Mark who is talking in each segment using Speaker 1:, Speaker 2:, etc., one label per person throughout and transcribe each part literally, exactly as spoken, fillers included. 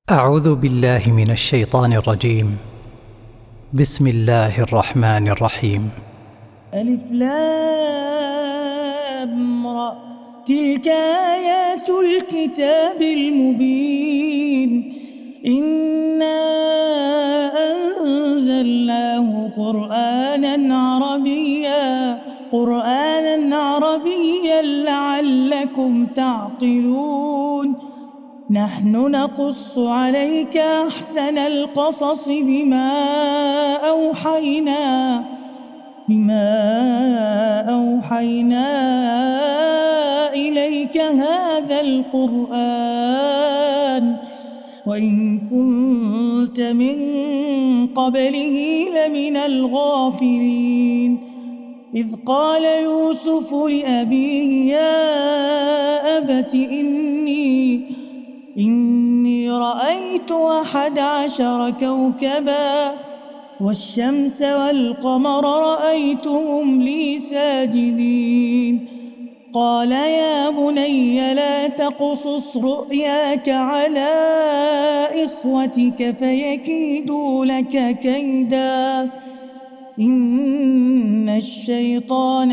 Speaker 1: أعوذ بالله من الشيطان الرجيم. بسم الله الرحمن الرحيم.
Speaker 2: ألف لام را، تلك آيات الكتاب المبين. إنا أنزلناه قرآنا عربيا قرآنا عربيا لعلكم تعقلون. نحن نقص عليك أحسن القصص بما أوحينا بما أوحينا إليك هذا القرآن وإن كنت من قبله لمن الغافلين. إذ قال يوسف لأبيه يا أبت إني إني رأيت أحد عشر كوكبا والشمس والقمر رأيتهم لي ساجدين. قال يا بني لا تقصص رؤياك على إخوتك فيكيدوا لك كيدا إن الشيطان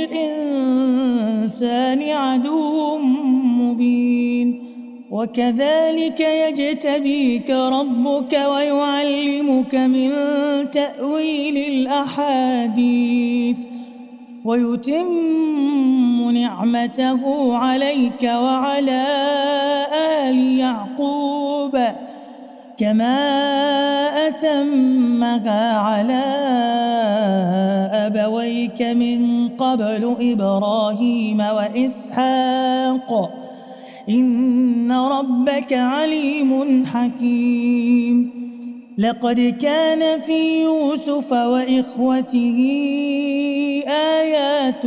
Speaker 2: للإنسان عدو مبين. وكذلك يجتبيك ربك ويعلمك من تأويل الأحاديث ويتم نعمته عليك وعلى آل يعقوب كما أتمها على أبويك من قبل إبراهيم وإسحاق إن ربك عليم حكيم. لقد كان في يوسف وإخوته آيات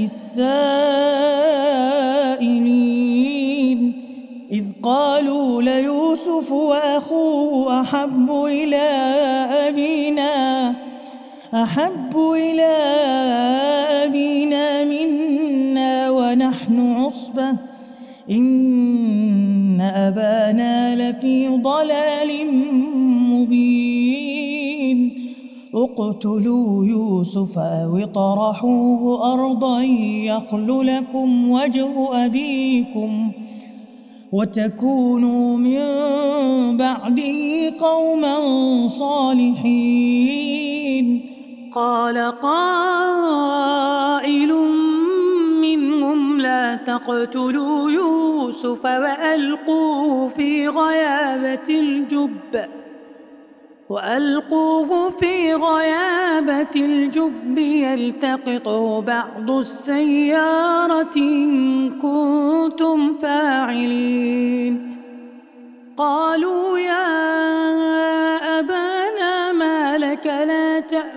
Speaker 2: للسائلين إذ قالوا ليوسف وأخوه أحب إلى أبينا أحب إلى أبينا منا ونحن عصبة إن أبانا لفي ضلال مبين. اقتلوا يوسف أو اطرحوه أرضا يخل لكم وجه أبيكم وتكونوا من بعده قوما صالحين. قال قائل منهم لا تقتلوا يوسف وألقوه في غيابة الجب وألقوه في غيابة الجب يلتقطه بعض السيارة إن كنتم فاعلين. قالوا يا أبانا ما لك لا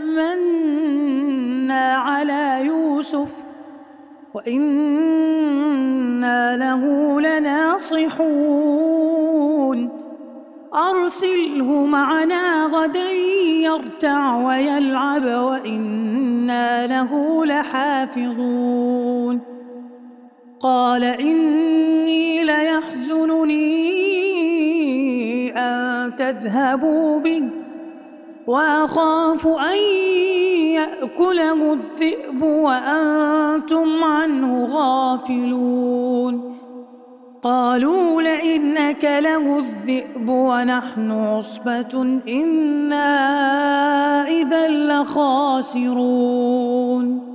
Speaker 2: تأمنا على يوسف وإنا له لناصحون. أرسله معنا غدا يرتع ويلعب وإنا له لحافظون. قال إني ليحزنني أن تذهبوا به وأخاف أن يأكله الذئب وأنتم عنه غافلون. قالوا لئن أكله الذئب ونحن عصبة إنا إذا لخاسرون.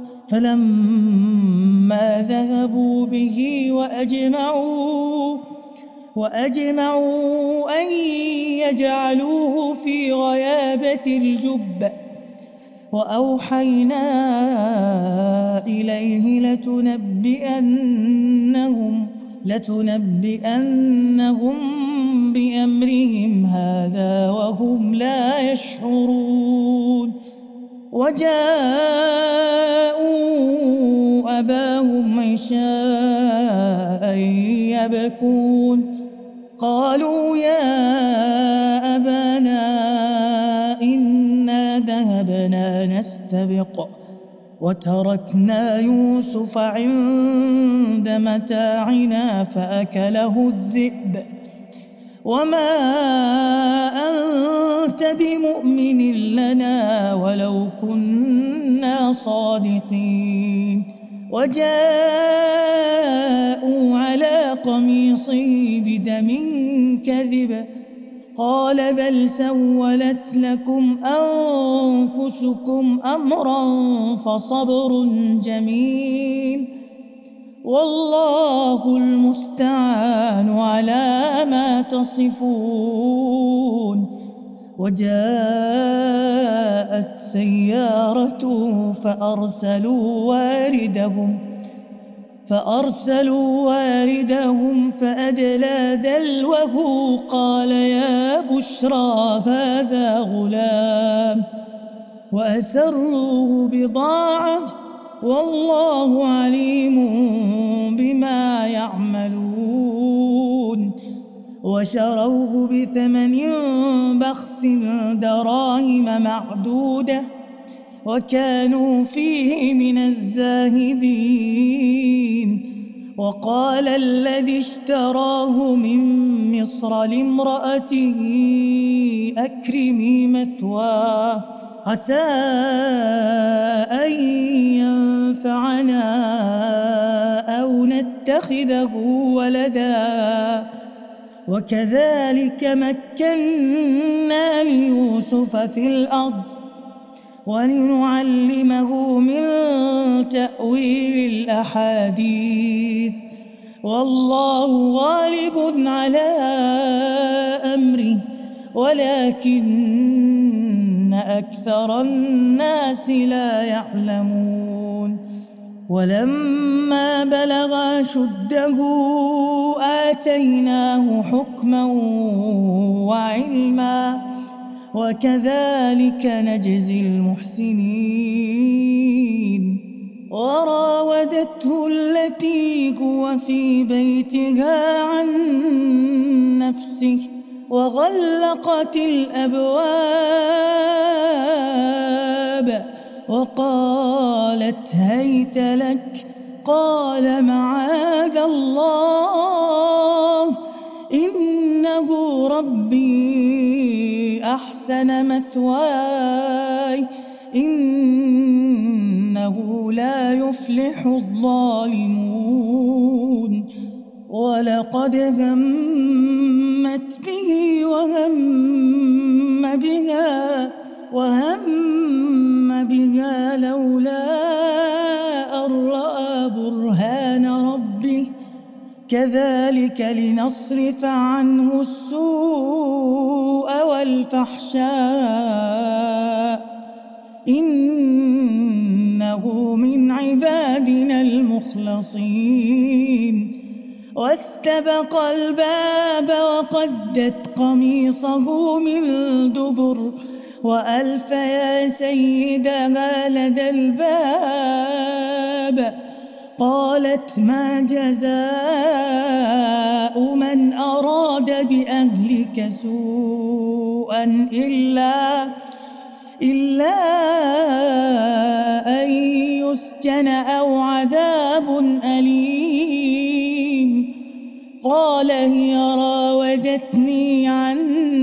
Speaker 2: فلما ذهبوا به وأجمعوا وأجمعوا أن يجعلوه في غيابة الجب وأوحينا إليه لتنبئنهم لتنبئنهم بأمرهم هذا وهم لا يشعرون. وجاءوا أباهم عشاء يبكون. قالوا يا أبانا إنا ذهبنا نستبق وتركنا يوسف عند متاعنا فأكله الذئب وما أنت بمؤمن لنا ولو كنا صادقين. وجاءوا على قميصه بدم كذب قال بل سولت لكم أنفسكم أمرا فصبر جميل والله المستعان على ما تصفون. وجاءت سيارة فأرسلوا واردهم فأرسلوا واردهم فأدلى دلوه قال يا بشرى هذا غلام وأسروه بضاعة والله عليم بما يعملون. وشروه بثمن بخس دراهم معدودة وكانوا فيه من الزاهدين. وقال الذي اشتراه من مصر لامرأته أكرمي مثواه عسى أن ينفعنا أو نتخذه ولدا وكذلك مكنا ليوسف في الأرض ولنعلمه من تأويل الأحاديث والله غالب على أمره ولكن أكثر الناس لا يعلمون. ولما بلغ أشده آتيناه حكما وعلما وكذلك نجزي المحسنين. وراودته التي هو في بيتها عن نفسه وغلقت الأبواب وقالت هيت لك قال معاذ الله إنه ربي أحسن مثواي إنه لا يفلح الظالمون. ولقد همت به وهم بها وهم بها لولا أن رأى برهان ربه كذلك لنصرف عنه السوء والفحشاء إنه من عبادنا المخلصين. واستبق الباب وقدت قميصه من دبر وألف يا سيدها لدى الباب قالت ما جزاء من أراد بأهلك سوءا إلا إلا أن يسجن أو عذاب أليم. قال هي راودتني عن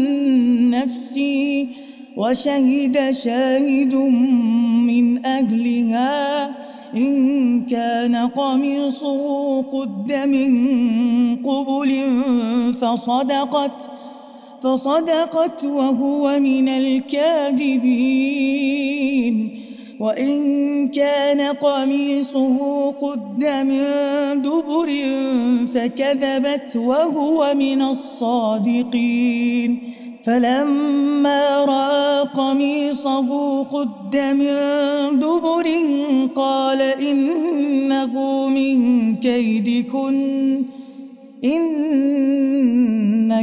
Speaker 2: نفسي وشهد شاهد من أهلها إن كان قميصه قد من قبل فصدقت فصدقت وهو من الكاذبين وإن كان قميصه قد من دبر فكذبت وهو من الصادقين. فلما رأى قميصه قد من دبر قال إنه من كيدكن إن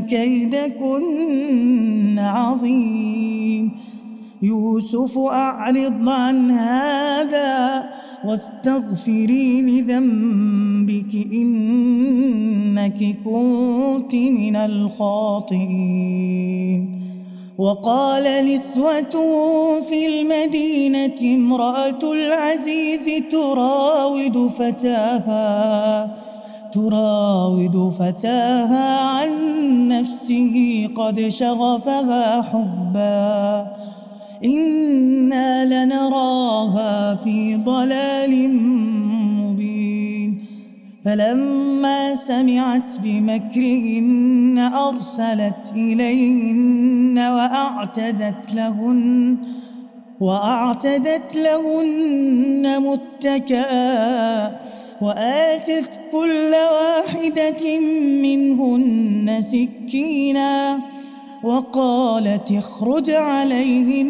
Speaker 2: كيدكن عظيم. يوسف أعرض عن هذا واستغفري لذنبك إنك كنت من الخاطئين. وقال نسوة في المدينة امرأة العزيز تراود فتاها تراود فتاها عن نفسه قد شغفها حبا إنا لنراها في ضلال مبين فلما سمعت بمكرهن أرسلت إليهن وأعتدت لهن وأعتدت لهن متكئا وآتت كل واحدة منهن سكينا وقالت اخرج عليهن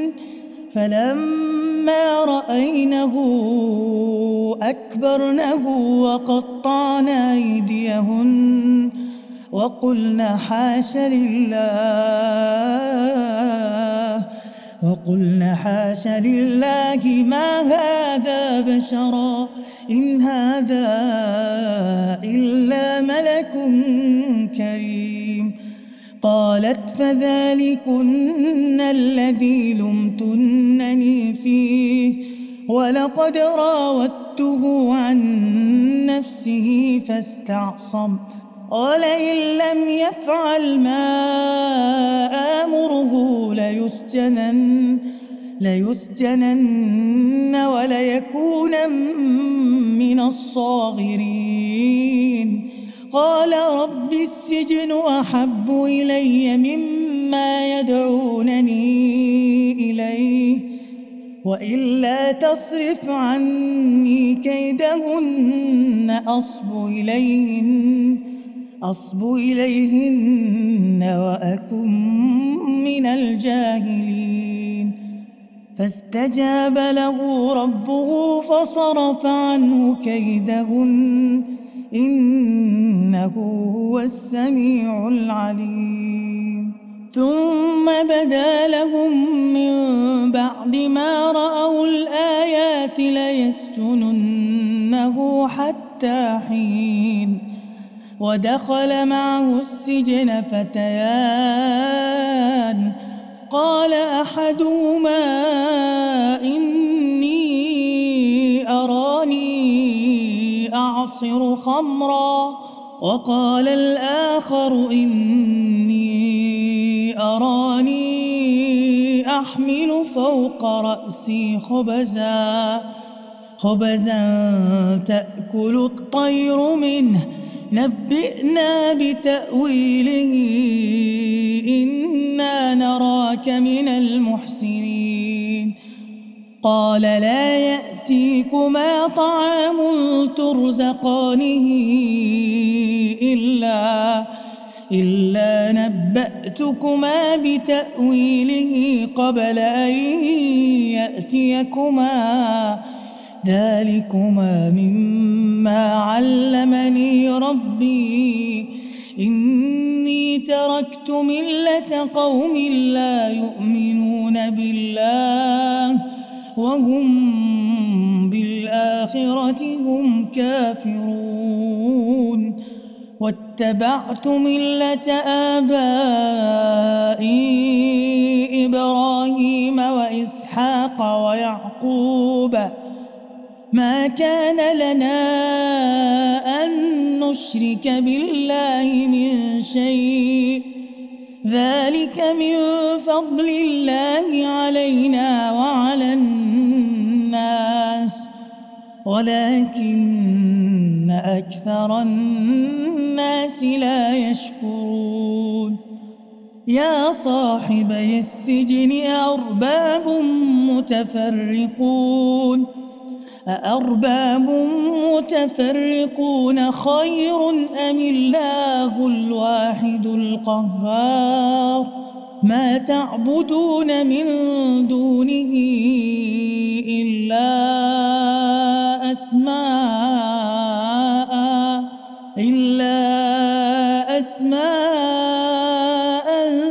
Speaker 2: فلما رأينه أكبرنه وقطعن أيديهن وقلن حاش لله وقلن حاش لله ما هذا بشرا إن هذا إلا ملك كريم قالت فذلكن الذي لمتنني فيه ولقد راودته عن نفسه فاستعصم ولئن لم يفعل ما آمره ليسجنن ليسجنن وليكون من الصاغرين قال رب السجن أحب إلي مما يدعونني إليه وإلا تصرف عني كيدهن أصب إليهن أصب إليهن وأكن من الجاهلين فاستجاب له ربه فصرف عنه كيدهن إنه هو السميع العليم ثم بدا لهم من بعد ما رأوا الآيات ليسجننه حتى حين ودخل معه السجن فتيان قال أحدهما إني أراني أعصر خمرا وقال الآخر إني أراني أحمل فوق رأسي خبزا خبزا تأكل الطير منه نبئنا بتأويله إنا نراك من المحسنين قال لا يأتيكما طعام ترزقانه إلا إلا نبأتكما بتأويله قبل أن يأتيكما ذلكما مما علمني ربي إني تركت ملة قوم لا يؤمنون بالله وهم بالآخرة هم كافرون واتبعت ملة آبائي إبراهيم وإسحاق ويعقوب ما كان لنا أن نشرك بالله من شيء ذلك من فضل الله علينا وعلى الناس ولكن أكثر الناس لا يشكرون يا صاحبي السجن أأرباب متفرقون أأرباب متفرقون خير أم الله الواحد القهار ما تعبدون من دونه إلا أسماء إلا أسماء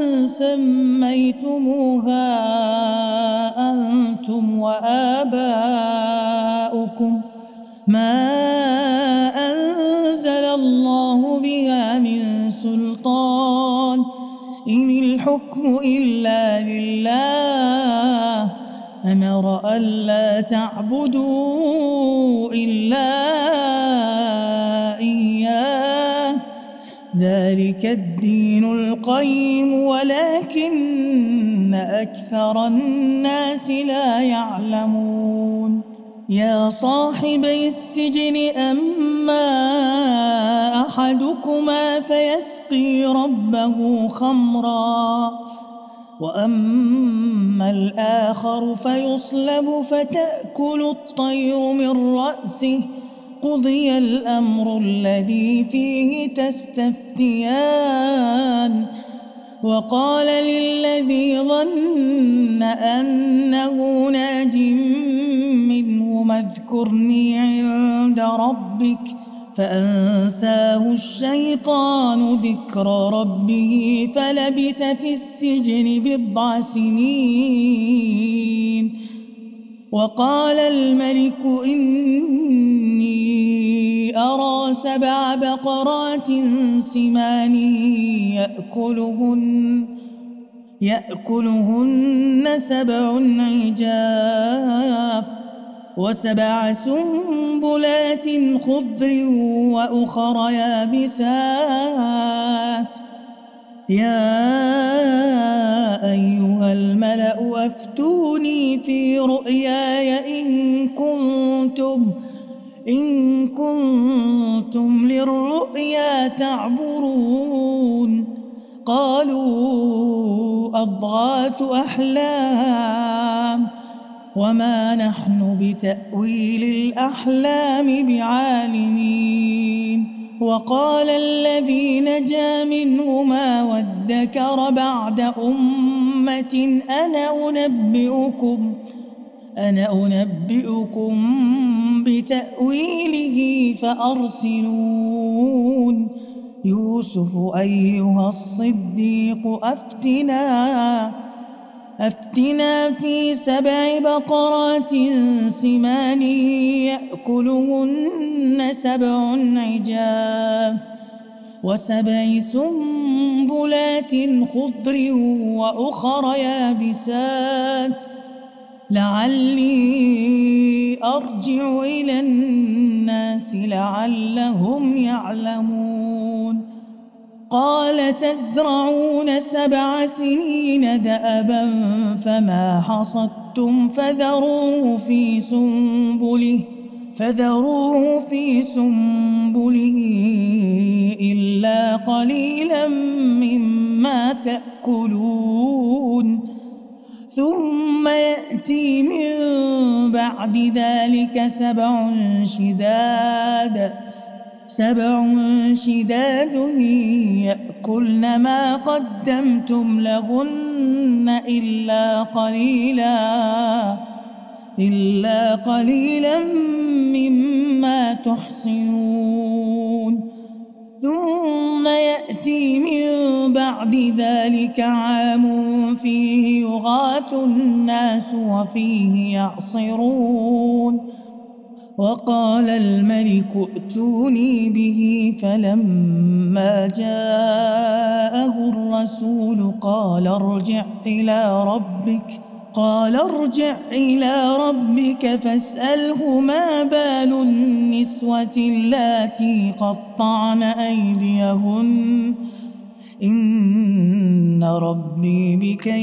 Speaker 2: سميتموها أنتم وآباؤكم ما أنزل الله بها من سلطان إن الحكم إلا لله أمر ألا تعبدوا إلا إياه ذلك الدين القيم ولكن أكثر الناس لا يعلمون يا صاحبي السجن أما أحدكما فيسقي ربه خمرا وأما الآخر فيصلب فتأكل الطير من رأسه قضي الأمر الذي فيه تستفتيان وقال للذي ظن أنه ناج منه اذكرني عند ربك فأنساه الشيطان ذكر ربه فلبث في السجن بضع سنين وقال الملك إني أرى سبع بقرات سمان يأكلهن يأكلهن سبع عجاف وسبع سنبلات خضر وأخر يابسات يا أيها الملأ أفتوني في رؤياي إن كنتم إن كنتم للرؤيا تعبرون قالوا أضغاث أحلام وما نحن بتأويل الأحلام بعالمين وقال الذي نجا منهما وادكر بعد أمة أنا أنبئكم أنا أنبئكم بتأويله فأرسلون يوسف أيها الصديق أفتنا أفتنا في سبع بقرات سمان يأكلهن سبع عجاف وسبع سنبلات خضر وأخر يابسات لعلي أرجع إلى الناس لعلهم يعلمون قال تزرعون سبع سنين دأبا فما حصدتم فذروه في سنبله فذروه في سنبله إلا قليلا مما تأكلون ثم يأتي من بعد ذلك سبع شداد سبع شداد يأكلن ما قدمتم لهن إلا قليلا إلا قليلا مما تحصنون ثم يأتي من بعد ذلك عام فيه يغاث الناس وفيه يعصرون وقال الملك ائتوني به فلما جاءه الرسول قال ارجع إلى ربك قال ارجع إلى ربك فاسأله ما بال النسوة اللاتي قطعن أيديهن إن ربي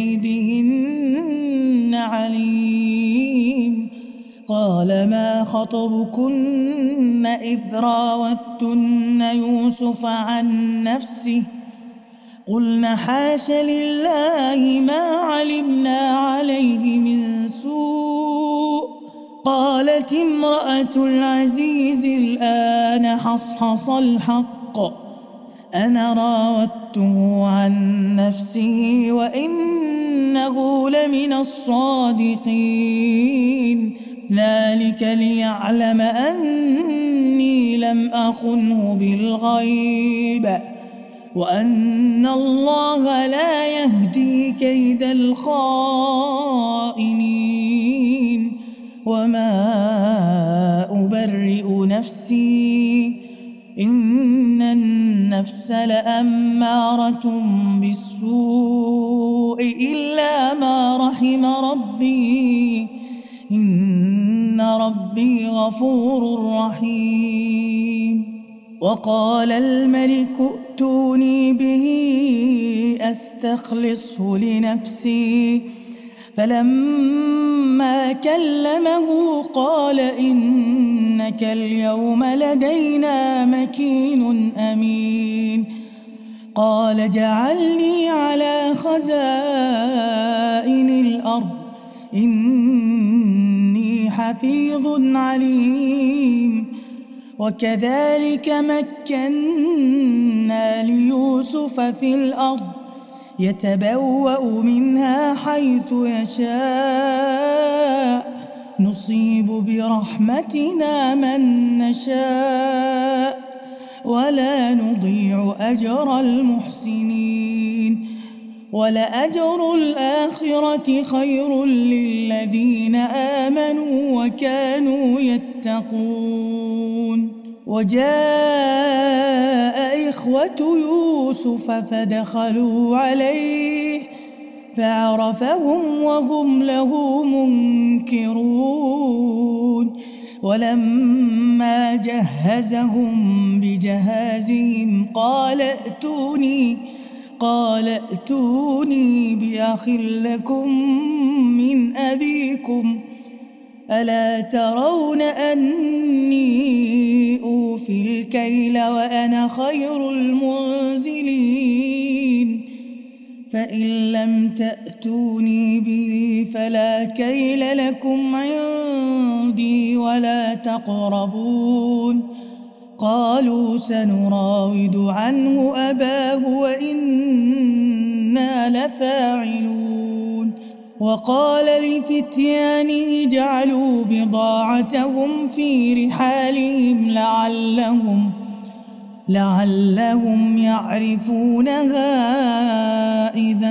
Speaker 2: بكيدهن عليم قال ما خطبكن إذ راوتن يوسف عن نفسه قلنا حاش لله ما علمنا عليه من سوء قالت امرأة العزيز الآن حصحص الحق أنا راودته عن نفسه وإنه لمن الصادقين ذلك ليعلم أني لم أخنه بالغيب وأن الله لا يهدي كيد الخائنين وما أبرئ نفسي إن النفس لأمارة بالسوء إلا ما رحم ربي إن ربي غفور رحيم وقال الملك ائتوني به أستخلصه لنفسي. فلما كلمه قال إنك اليوم لدينا مكين أمين. قال اجعلني على خزائن الأرض إني حفيظ عليم. وكذلك مكنا ليوسف في الأرض يتبوأ منها حيث يشاء نصيب برحمتنا من نشاء ولا نضيع أجر المحسنين. ولأجر الآخرة خير للذين آمنوا وكانوا يتقون. وجاء إخوة يوسف فدخلوا عليه فعرفهم وهم له منكرون. ولما جهزهم بجهازهم قال ائتوني قال ائتوني بأخ لكم من أبيكم ألا ترون أني أوفي الكيل وأنا خير المنزلين. فإن لم تأتوني به فلا كيل لكم عندي ولا تقربون. قالوا سنراود عنه أباه وإنا لفاعلون. وقال لفتيانه اجعلوا بضاعتهم في رحالهم لعلهم لعلهم يعرفونها إذا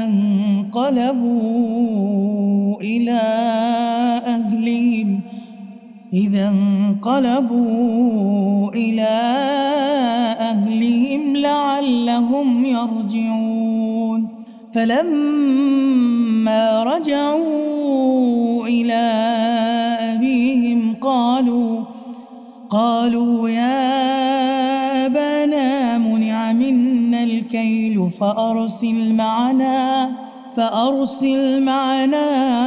Speaker 2: انقلبوا إلى أهلهم إذا انقلبوا إلى أهلهم لعلهم يرجعون. فلما رجعوا إلى أبيهم قالوا قالوا يا أبانا منع منا الكيل فأرسل معنا فأرسل معنا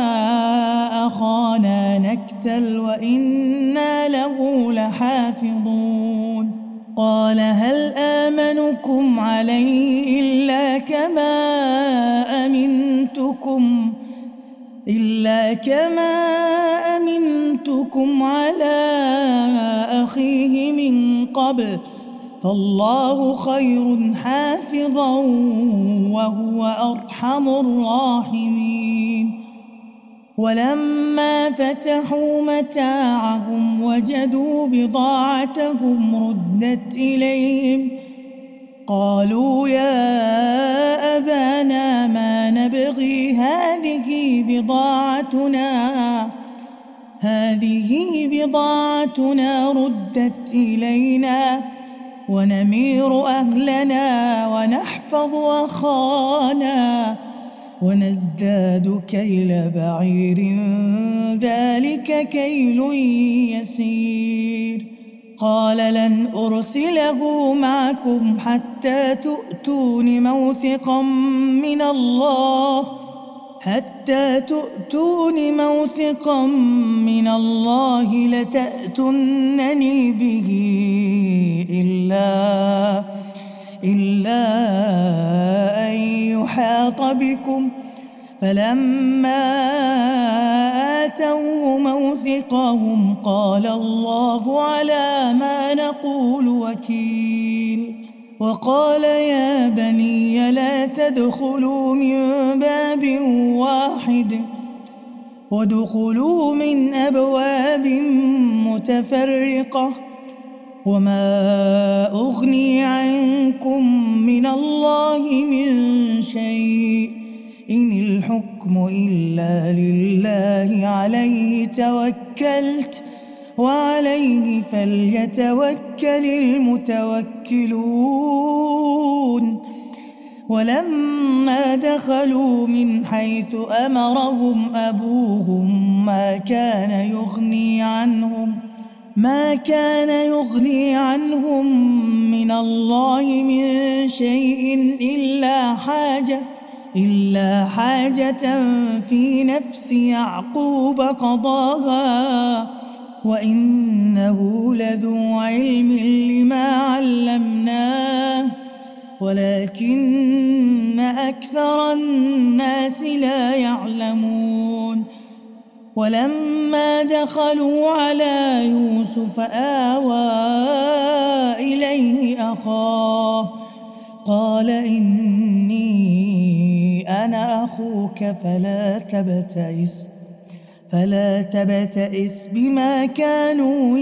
Speaker 2: أخانا نكتل وإنا له لحافظون. قال هل آمنكم عليه إلا كما أمنتكم إلا كما أمنتكم على أخيه من قبل فالله خير حافظا وهو أرحم الراحمين. ولما فتحوا متاعهم وجدوا بضاعتهم ردت إليهم قالوا يا أبانا ما نبغي هذه بضاعتنا هذه بضاعتنا ردت إلينا ونمير أهلنا ونحفظ أخانا ونزداد كيل بعير ذلك كيل يسير. قال لن أرسله معكم حتى تؤتون موثقا من الله حتى تؤتون موثقا من الله لتأتونني به إلا إلا أن يحاط بكم. فلما آتوه موثقهم قال الله على ما نقول وكيل. وقال يا بني لا تدخلوا من باب واحد وادخلوا من أبواب متفرقة وما أغني عنكم من الله من شيء إن الحكم إلا لله عليه توكلت وعليه فليتوكل المتوكلون. ولما دخلوا من حيث أمرهم أبوهم ما كان يغني عنهم ما كان يغني عنهم من الله من شيء إلا حاجة إلا حاجة في نفس يعقوب قضاها وإنه لذو علم لما علمناه ولكن أكثر الناس لا يعلمون. ولما دخلوا على يوسف آوى إليه أخاه قال إني أنا أخوك فلا تبتئس فلا تبتئس بما كانوا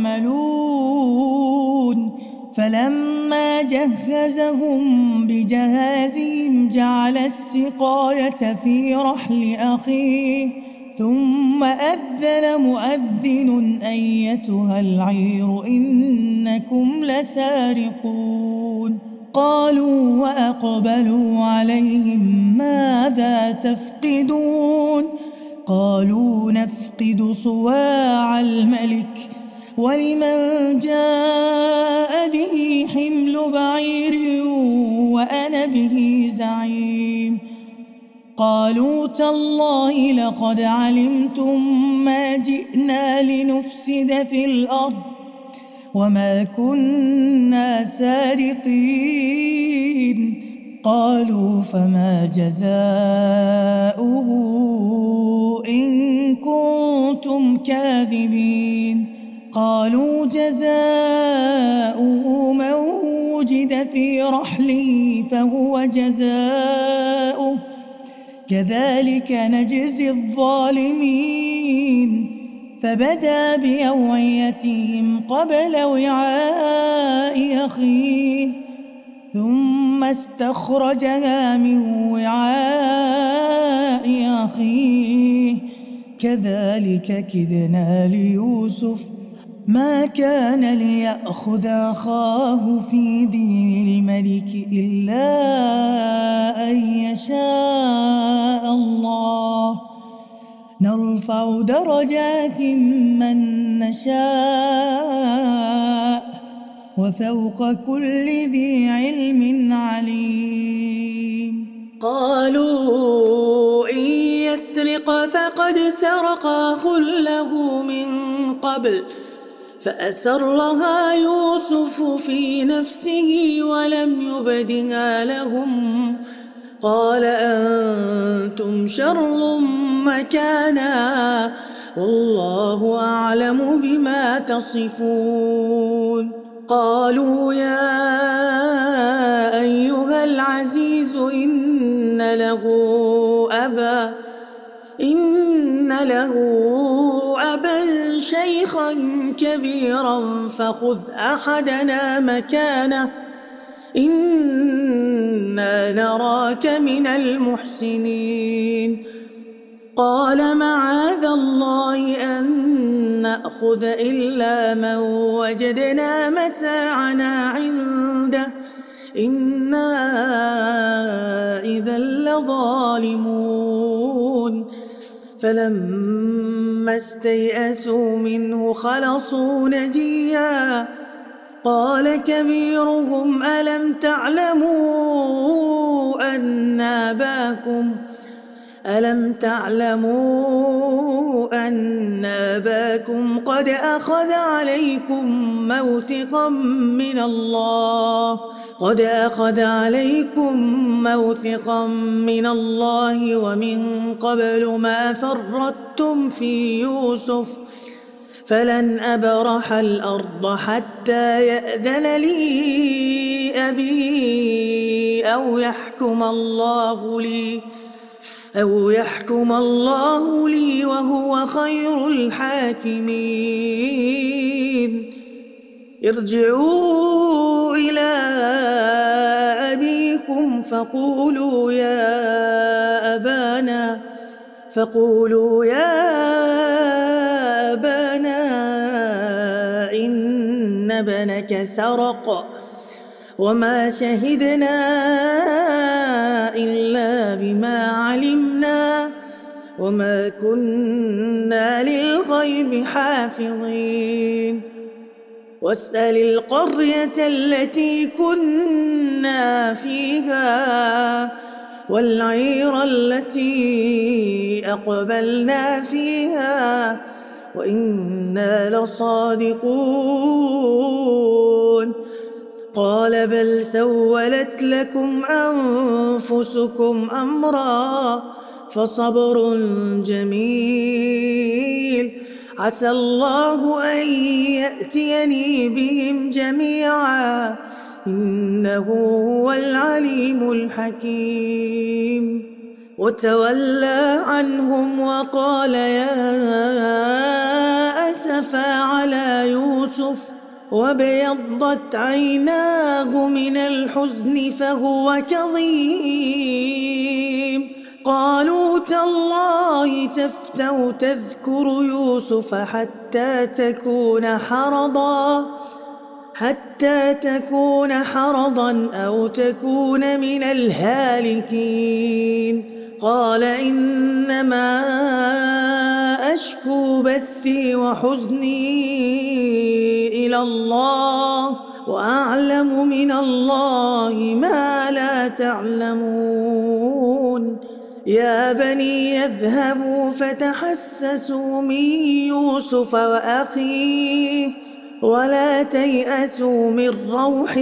Speaker 2: يعملون. فلما جهزهم بجهازهم جعل السقاية في رحل أخيه ثم أذن مؤذن أيتها العير إنكم لسارقون. قالوا وأقبلوا عليهم ماذا تفقدون قالوا نفقد صواع الملك ولمن جاء به حمل بعير وأنا به زعيم. قالوا تالله لقد علمتم ما جئنا لنفسد في الأرض وما كنا سارقين. قالوا فما جزاؤه إن كنتم كاذبين. قالوا جزاؤه من وجد في رحله فهو جزاؤه كذلك نجزي الظالمين. فبدأ بأوعيتهم قبل وعاء أخيه ثم استخرجها من وعاء أخيه كذلك كدنا ليوسف ما كان ليأخذ أخاه في دين الملك إلا أن يشاء الله نرفع درجات من نشاء وفوق كل ذي علم عليم. قالوا إن يسرق فقد سرق أخ له من قبل فأسرها يوسف في نفسه ولم يبدها لهم قال أنتم شر مكانا والله أعلم بما تصفون. قالوا يا أيها العزيز إن له أبا إن له أبا شيخا كبيرا فخذ أحدنا مكانه إنا نراك من المحسنين. قال معاذ الله أن نأخذ إلا من وجدنا متاعنا عنده إنا إذا لظالمون. فلما استيئسوا منه خلصوا نجيا قال كبيرهم ألم تعلموا أن أباكم ألم تعلموا أن أباكم قد أخذ عليكم موثقا من الله قد أخذ عليكم موثقا من الله ومن قبل ما فرطتم في يوسف فلن أبرح الأرض حتى يأذن لي أبي أو يحكم الله لي أو يحكم الله لي وهو خير الحاكمين. ارجعوا إلى أبيكم فقولوا يا أبانا فقولوا يا أبانا إن ابنك سرق وما شهدنا إلا بما علمنا وما كنا للغيب حافظين. واسأل القرية التي كنا فيها والعير التي أقبلنا فيها وإنا لصادقون. قال بل سولت لكم أنفسكم أمرا فصبر جميل عسى الله أن يأتيني بهم جميعا إنه هو العليم الحكيم. وتولى عنهم وقال يا أسفا على يوسف وابيضت عيناه من الحزن فهو كظيم. قالوا تالله تفتأ تذكر يوسف حتى تكون حرضا حتى تكون حرضا أو تكون من الهالكين. قال إنما أشكو بثي وحزني إلى الله وأعلم من الله ما لا تعلمون. يا بني يذهبوا فتحسسوا من يوسف وأخيه ولا تيأسوا من روح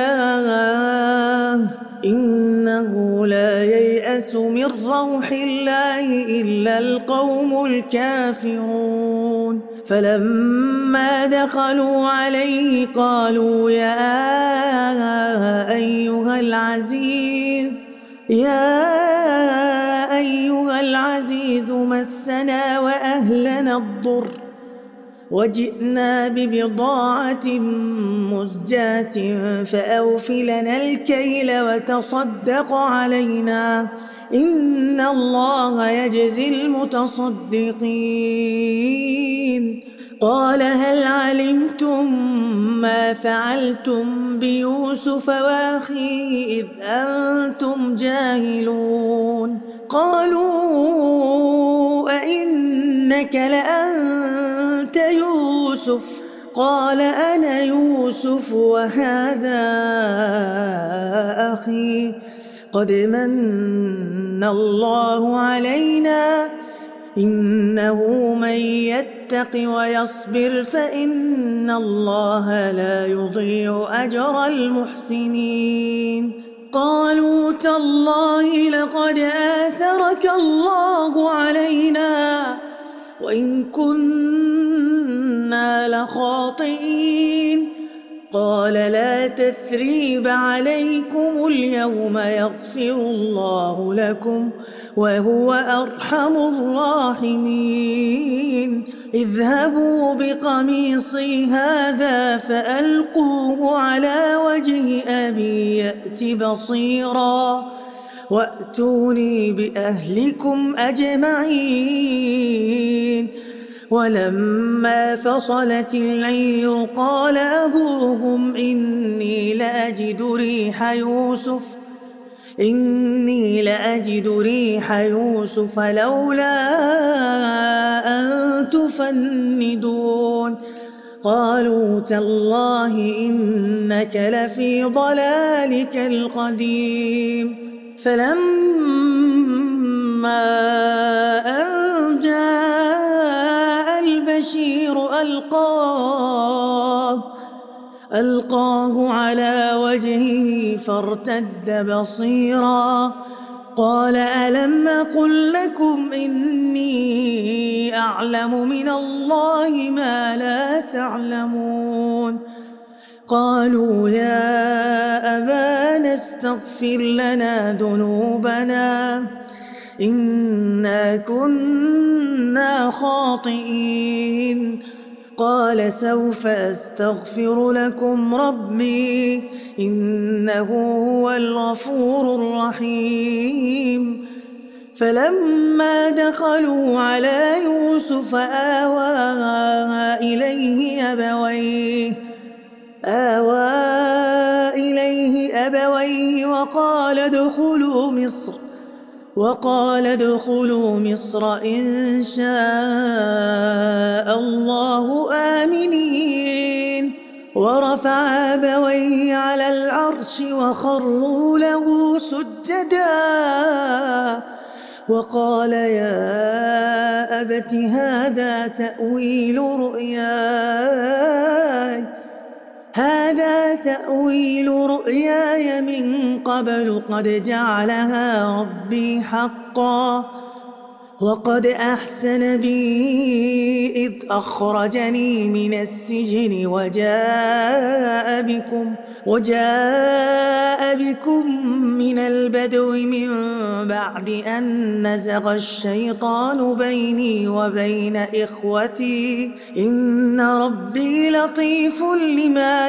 Speaker 2: الله إنه لا ييأس من روح الله إلا القوم الكافرون. فلما دخلوا عليه قالوا يا أيها العزيز يا أيها العزيز مسنا وأهلنا الضر وجئنا ببضاعة مزجاة فأوف لنا الكيل وتصدق علينا إن الله يجزي المتصدقين. قال هل علمتم ما فعلتم بيوسف وأخيه إذ أنتم جاهلون؟ قالوا أئنك لأنت يوسف؟ قال أنا يوسف وهذا أخي قد من الله علينا إنه من يتق ويصبر فإن الله لا يضيع أجر المحسنين. قالوا تالله لقد آثرك الله علينا وإن كنا لخاطئين. قال لا تثريب عليكم اليوم يغفر الله لكم وهو أرحم الراحمين. اذهبوا بقميصي هذا فألقوه على وجه أبي يأت بصيرا وأتوني بأهلكم أجمعين. ولما فصلت العير قال أبوهم إني لأجد ريح يوسف إني لأجد ريح يوسف لولا أن تفندون. قالوا تالله إنك لفي ضلالك القديم. فلما أن جاء البشير ألقاه ألقاه على وجهه فارتد بصيرا قال ألم أقل لكم إني أعلم من الله ما لا تعلمون. قالوا يا أبانا استغفر لنا ذنوبنا إنا كنا خاطئين. قال سوف أستغفر لكم ربي إنه هو الغفور الرحيم. فلما دخلوا على يوسف آوى إليه أبويه آوى إليه أبويه وقال ادخلوا مصر وقال ادخلوا مصر إن شاء الله آمنين. ورفع أبويه على العرش وخروا له سجدا وقال يا أبت هذا تأويل رؤياي هذا تأويل رؤياي من قبل قد جعلها ربي حقا وقد أحسن بي إذ أخرجني من السجن وجاء بكم وجاء بكم من البدو من بعد أن نزغ الشيطان بيني وبين إخوتي إن ربي لطيف لما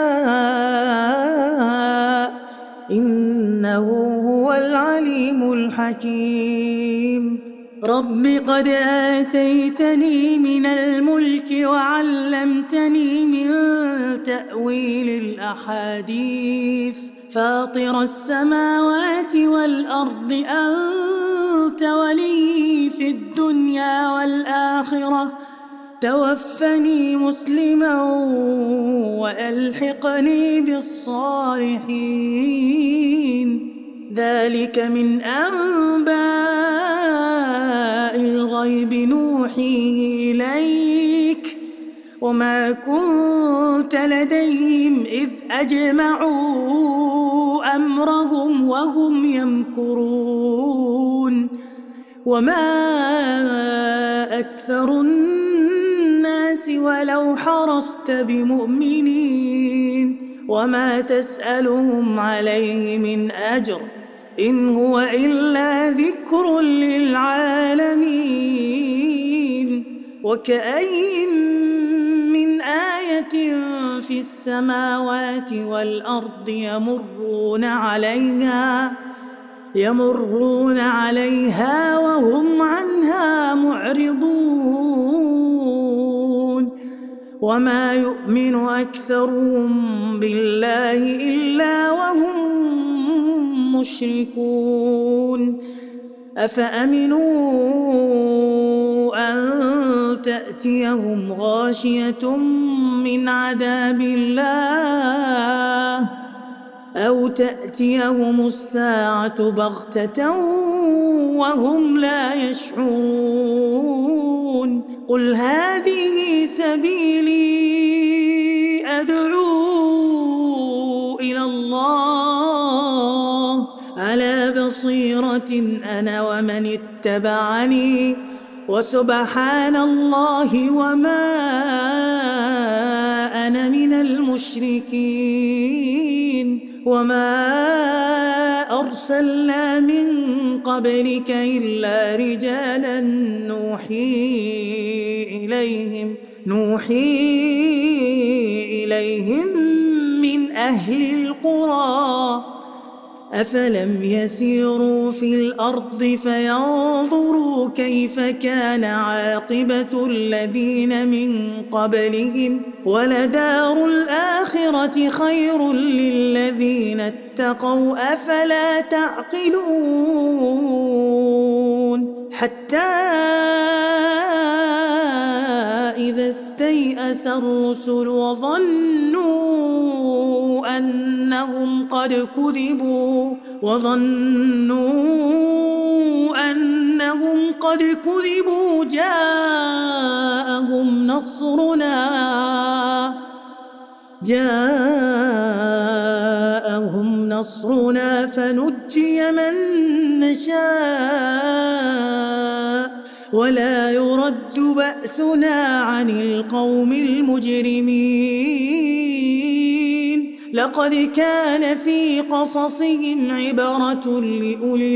Speaker 2: يشاء إنه هو العليم الحكيم. رب قد آتيتني من الملك وعلمتني من تأويل الأحاديث فاطر السماوات والأرض أنت ولي في الدنيا والآخرة توفني مسلما وألحقني بالصالحين. ذلك من أنباء الغيب نوحيه إليك وما كنت لديهم إذ أجمعوا أمرهم وهم يمكرون وما أكثر الناس ولو حرصت بمؤمنين وما تسألهم عليه من أجر إن هو إلا ذكر للعالمين. وكأين من آية في السماوات والأرض يمرون عليها يمرون عليها وهم عنها معرضون وما يؤمن أكثرهم بالله إلا وهم مشركون. أفأمنوا أن تأتيهم غاشية من عذاب الله أو تأتيهم الساعة بغتة وهم لا يشعرون. قل هذه سبيلي أدعو إلى الله على بصيرة أنا ومن اتبعني وسبحان الله وما أنا من المشركين. وما أرسلنا من قبلك إلا رجالا نوحي إليهم نوحي إليهم من أهل القرى أفلم يسيروا في الأرض فينظروا كيف كان عاقبة الذين من قبلهم ولدار الآخرة خير للذين اتقوا أفلا تعقلون. حتى إذا استيأس الرسل وظنوا أنهم قد كذبوا وظنوا أنهم قد كذبوا جاءهم نصرنا جاءهم نصرنا فنجي من نشاء ولا يرد بأسنا عن القوم المجرمين. لقد كان في قصصهم عبرة لأولي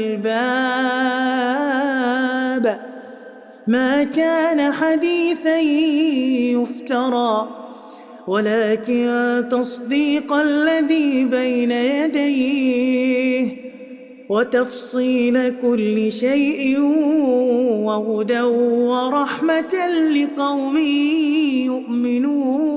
Speaker 2: الألباب ما كان حديثا يفترى ولكن تصديق الذي بين يديه وتفصيل كل شيء وهدى ورحمة لقوم يؤمنون.